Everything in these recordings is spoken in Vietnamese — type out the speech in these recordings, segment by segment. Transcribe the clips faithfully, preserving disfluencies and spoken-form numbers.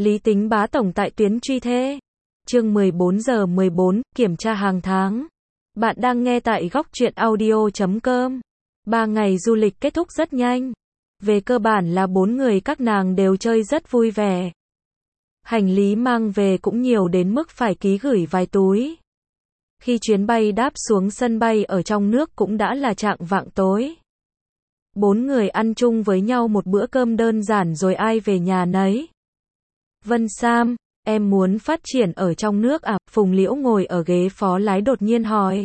Lý Tính bá tổng tại tuyến truy thê. Chương mười bốn giờ mười bốn, kiểm tra hàng tháng. Bạn đang nghe tại góc truyện audio chấm com. Ba ngày du lịch kết thúc rất nhanh. Về cơ bản là bốn người các nàng đều chơi rất vui vẻ. Hành lý mang về cũng nhiều đến mức phải ký gửi vài túi. Khi chuyến bay đáp xuống sân bay ở trong nước cũng đã là chạng vạng tối. Bốn người ăn chung với nhau một bữa cơm đơn giản rồi ai về nhà nấy. Vân Sam, em muốn phát triển ở trong nước à? Phùng Liễu ngồi ở ghế phó lái đột nhiên hỏi.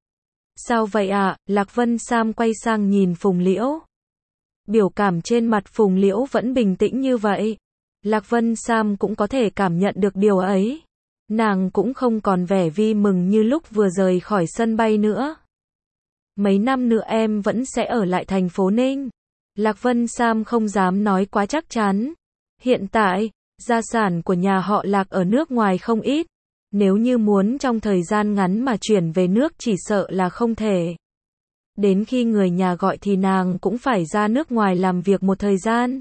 Sao vậy ạ? À? Lạc Vân Sam quay sang nhìn Phùng Liễu. Biểu cảm trên mặt Phùng Liễu vẫn bình tĩnh như vậy. Lạc Vân Sam cũng có thể cảm nhận được điều ấy. Nàng cũng không còn vẻ vi mừng như lúc vừa rời khỏi sân bay nữa. Mấy năm nữa em vẫn sẽ ở lại thành phố Ninh. Lạc Vân Sam không dám nói quá chắc chắn. Hiện tại, gia sản của nhà họ Lạc ở nước ngoài không ít. Nếu như muốn trong thời gian ngắn mà chuyển về nước chỉ sợ là không thể. Đến khi người nhà gọi thì nàng cũng phải ra nước ngoài làm việc một thời gian.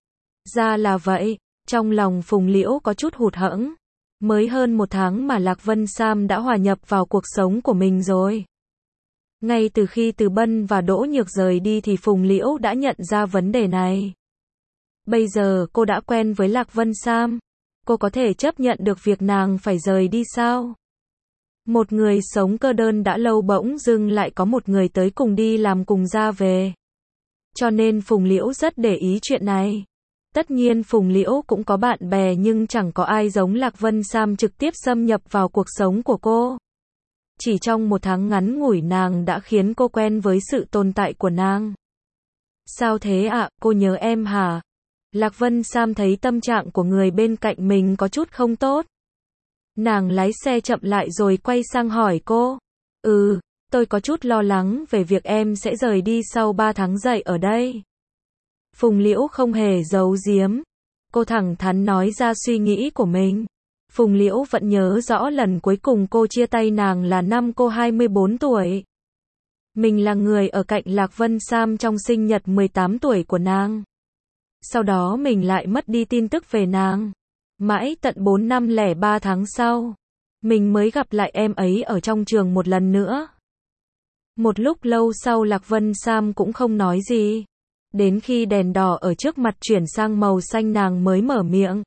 Ra là vậy, trong lòng Phùng Liễu có chút hụt hẫng. Mới hơn một tháng mà Lạc Vân Sam đã hòa nhập vào cuộc sống của mình rồi. Ngay từ khi Từ Bân và Đỗ Nhược rời đi thì Phùng Liễu đã nhận ra vấn đề này. Bây giờ cô đã quen với Lạc Vân Sam. Cô có thể chấp nhận được việc nàng phải rời đi sao? Một người sống cơ đơn đã lâu bỗng dưng lại có một người tới cùng đi làm cùng ra về. Cho nên Phùng Liễu rất để ý chuyện này. Tất nhiên Phùng Liễu cũng có bạn bè nhưng chẳng có ai giống Lạc Vân Sam trực tiếp xâm nhập vào cuộc sống của cô. Chỉ trong một tháng ngắn ngủi nàng đã khiến cô quen với sự tồn tại của nàng. Sao thế ạ, à? Cô nhớ em hả? Lạc Vân Sam thấy tâm trạng của người bên cạnh mình có chút không tốt. Nàng lái xe chậm lại rồi quay sang hỏi cô. Ừ, tôi có chút lo lắng về việc em sẽ rời đi sau ba tháng dạy ở đây. Phùng Liễu không hề giấu giếm. Cô thẳng thắn nói ra suy nghĩ của mình. Phùng Liễu vẫn nhớ rõ lần cuối cùng cô chia tay nàng là năm cô hai mươi bốn tuổi. Mình là người ở cạnh Lạc Vân Sam trong sinh nhật mười tám tuổi của nàng. Sau đó mình lại mất đi tin tức về nàng. Mãi tận bốn năm lẻ ba tháng sau, mình mới gặp lại em ấy ở trong trường một lần nữa. Một lúc lâu sau Lạc Vân Sam cũng không nói gì. Đến khi đèn đỏ ở trước mặt chuyển sang màu xanh nàng mới mở miệng.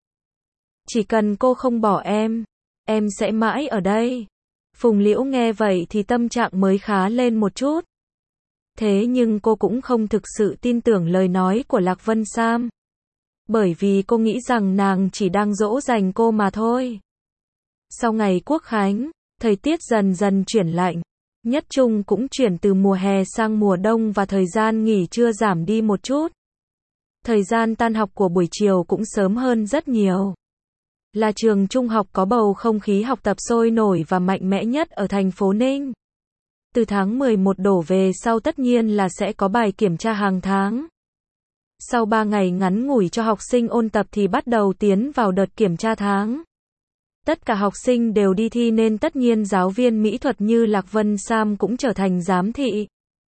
Chỉ cần cô không bỏ em, em sẽ mãi ở đây. Phùng Liễu nghe vậy thì tâm trạng mới khá lên một chút. Thế nhưng cô cũng không thực sự tin tưởng lời nói của Lạc Vân Sam. Bởi vì cô nghĩ rằng nàng chỉ đang dỗ dành cô mà thôi. Sau ngày Quốc Khánh, thời tiết dần dần chuyển lạnh. Nhất Trung cũng chuyển từ mùa hè sang mùa đông và thời gian nghỉ trưa giảm đi một chút. Thời gian tan học của buổi chiều cũng sớm hơn rất nhiều. Là trường trung học có bầu không khí học tập sôi nổi và mạnh mẽ nhất ở thành phố Ninh. Từ tháng mười một đổ về sau tất nhiên là sẽ có bài kiểm tra hàng tháng. Sau ba ngày ngắn ngủi cho học sinh ôn tập thì bắt đầu tiến vào đợt kiểm tra tháng. Tất cả học sinh đều đi thi nên tất nhiên giáo viên mỹ thuật như Lạc Vân Sam cũng trở thành giám thị.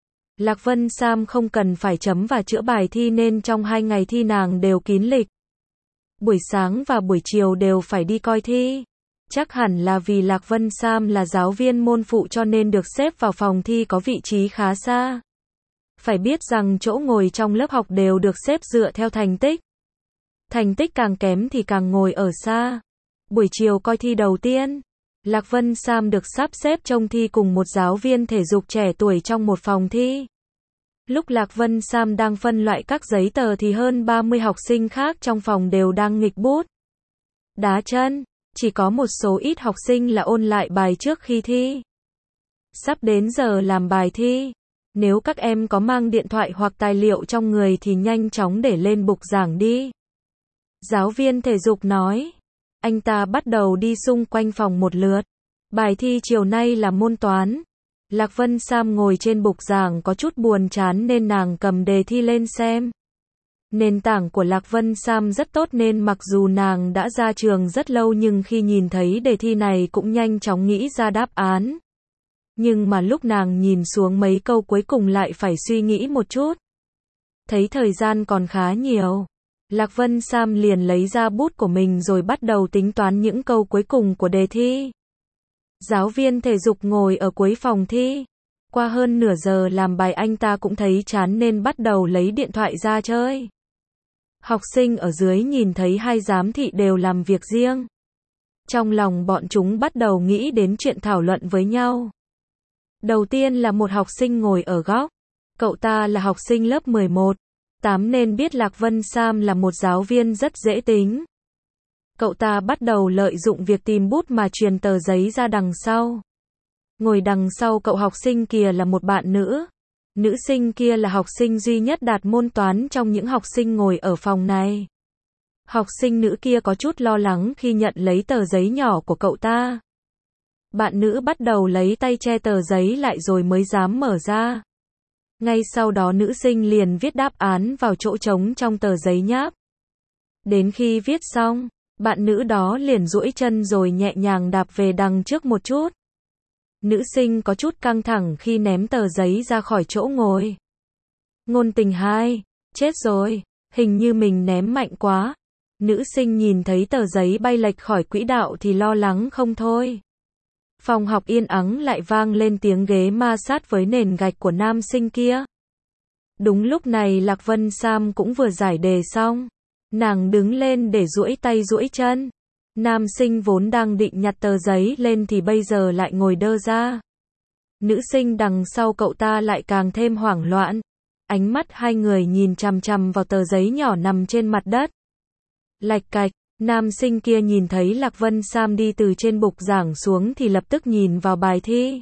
Lạc Vân Sam không cần phải chấm và chữa bài thi nên trong hai ngày thi nàng đều kín lịch. Buổi sáng và buổi chiều đều phải đi coi thi. Chắc hẳn là vì Lạc Vân Sam là giáo viên môn phụ cho nên được xếp vào phòng thi có vị trí khá xa. Phải biết rằng chỗ ngồi trong lớp học đều được xếp dựa theo thành tích. Thành tích càng kém thì càng ngồi ở xa. Buổi chiều coi thi đầu tiên, Lạc Vân Sam được sắp xếp trông thi cùng một giáo viên thể dục trẻ tuổi trong một phòng thi. Lúc Lạc Vân Sam đang phân loại các giấy tờ thì hơn ba mươi học sinh khác trong phòng đều đang nghịch bút, đá chân, chỉ có một số ít học sinh là ôn lại bài trước khi thi. Sắp đến giờ làm bài thi, nếu các em có mang điện thoại hoặc tài liệu trong người thì nhanh chóng để lên bục giảng đi. Giáo viên thể dục nói. Anh ta bắt đầu đi xung quanh phòng một lượt. Bài thi chiều nay là môn toán. Lạc Vân Sam ngồi trên bục giảng có chút buồn chán nên nàng cầm đề thi lên xem. Nền tảng của Lạc Vân Sam rất tốt nên mặc dù nàng đã ra trường rất lâu nhưng khi nhìn thấy đề thi này cũng nhanh chóng nghĩ ra đáp án. Nhưng mà lúc nàng nhìn xuống mấy câu cuối cùng lại phải suy nghĩ một chút. Thấy thời gian còn khá nhiều. Lạc Vân Sam liền lấy ra bút của mình rồi bắt đầu tính toán những câu cuối cùng của đề thi. Giáo viên thể dục ngồi ở cuối phòng thi. Qua hơn nửa giờ làm bài anh ta cũng thấy chán nên bắt đầu lấy điện thoại ra chơi. Học sinh ở dưới nhìn thấy hai giám thị đều làm việc riêng. Trong lòng bọn chúng bắt đầu nghĩ đến chuyện thảo luận với nhau. Đầu tiên là một học sinh ngồi ở góc. Cậu ta là học sinh lớp mười một, tám nên biết Lạc Vân Sam là một giáo viên rất dễ tính. Cậu ta bắt đầu lợi dụng việc tìm bút mà truyền tờ giấy ra đằng sau. Ngồi đằng sau cậu học sinh kia là một bạn nữ. Nữ sinh kia là học sinh duy nhất đạt môn toán trong những học sinh ngồi ở phòng này. Học sinh nữ kia có chút lo lắng khi nhận lấy tờ giấy nhỏ của cậu ta. Bạn nữ bắt đầu lấy tay che tờ giấy lại rồi mới dám mở ra. Ngay sau đó nữ sinh liền viết đáp án vào chỗ trống trong tờ giấy nháp. Đến khi viết xong, bạn nữ đó liền duỗi chân rồi nhẹ nhàng đạp về đằng trước một chút. Nữ sinh có chút căng thẳng khi ném tờ giấy ra khỏi chỗ ngồi. Ngôn tình hai, chết rồi, hình như mình ném mạnh quá. Nữ sinh nhìn thấy tờ giấy bay lệch khỏi quỹ đạo thì lo lắng không thôi. Phòng học yên ắng lại vang lên tiếng ghế ma sát với nền gạch của nam sinh kia. Đúng lúc này Lạc Vân Sam cũng vừa giải đề xong. Nàng đứng lên để duỗi tay duỗi chân. Nam sinh vốn đang định nhặt tờ giấy lên thì bây giờ lại ngồi đơ ra. Nữ sinh đằng sau cậu ta lại càng thêm hoảng loạn. Ánh mắt hai người nhìn chằm chằm vào tờ giấy nhỏ nằm trên mặt đất. Lạch cạch, nam sinh kia nhìn thấy Lạc Vân Sam đi từ trên bục giảng xuống thì lập tức nhìn vào bài thi.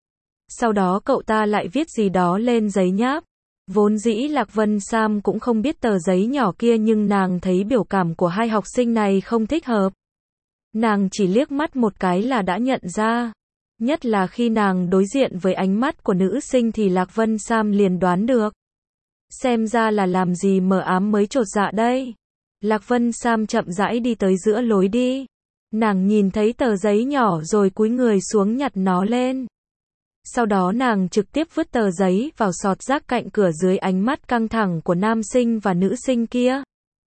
Sau đó cậu ta lại viết gì đó lên giấy nháp. Vốn dĩ Lạc Vân Sam cũng không biết tờ giấy nhỏ kia nhưng nàng thấy biểu cảm của hai học sinh này không thích hợp. Nàng chỉ liếc mắt một cái là đã nhận ra. Nhất là khi nàng đối diện với ánh mắt của nữ sinh thì Lạc Vân Sam liền đoán được. Xem ra là làm gì mờ ám mới chột dạ đây. Lạc Vân Sam chậm rãi đi tới giữa lối đi. Nàng nhìn thấy tờ giấy nhỏ rồi cúi người xuống nhặt nó lên. Sau đó nàng trực tiếp vứt tờ giấy vào sọt rác cạnh cửa dưới ánh mắt căng thẳng của nam sinh và nữ sinh kia.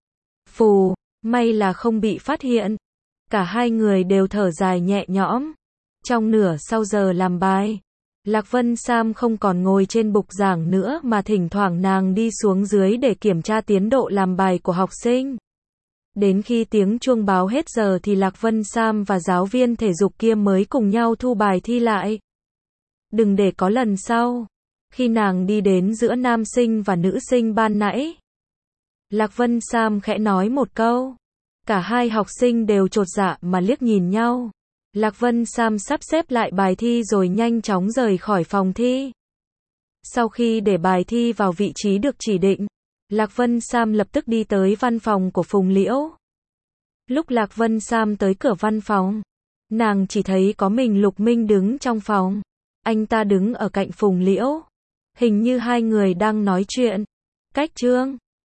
Phù, may là không bị phát hiện. Cả hai người đều thở dài nhẹ nhõm. Trong nửa sau giờ làm bài, Lạc Vân Sam không còn ngồi trên bục giảng nữa mà thỉnh thoảng nàng đi xuống dưới để kiểm tra tiến độ làm bài của học sinh. Đến khi tiếng chuông báo hết giờ thì Lạc Vân Sam và giáo viên thể dục kia mới cùng nhau thu bài thi lại. Đừng để có lần sau. Khi nàng đi đến giữa nam sinh và nữ sinh ban nãy, Lạc Vân Sam khẽ nói một câu. Cả hai học sinh đều chột dạ mà liếc nhìn nhau. Lạc Vân Sam sắp xếp lại bài thi rồi nhanh chóng rời khỏi phòng thi. Sau khi để bài thi vào vị trí được chỉ định, Lạc Vân Sam lập tức đi tới văn phòng của Phùng Liễu. Lúc Lạc Vân Sam tới cửa văn phòng, nàng chỉ thấy có mình Lục Minh đứng trong phòng. Anh ta đứng ở cạnh Phùng Liễu. Hình như hai người đang nói chuyện. Cách chương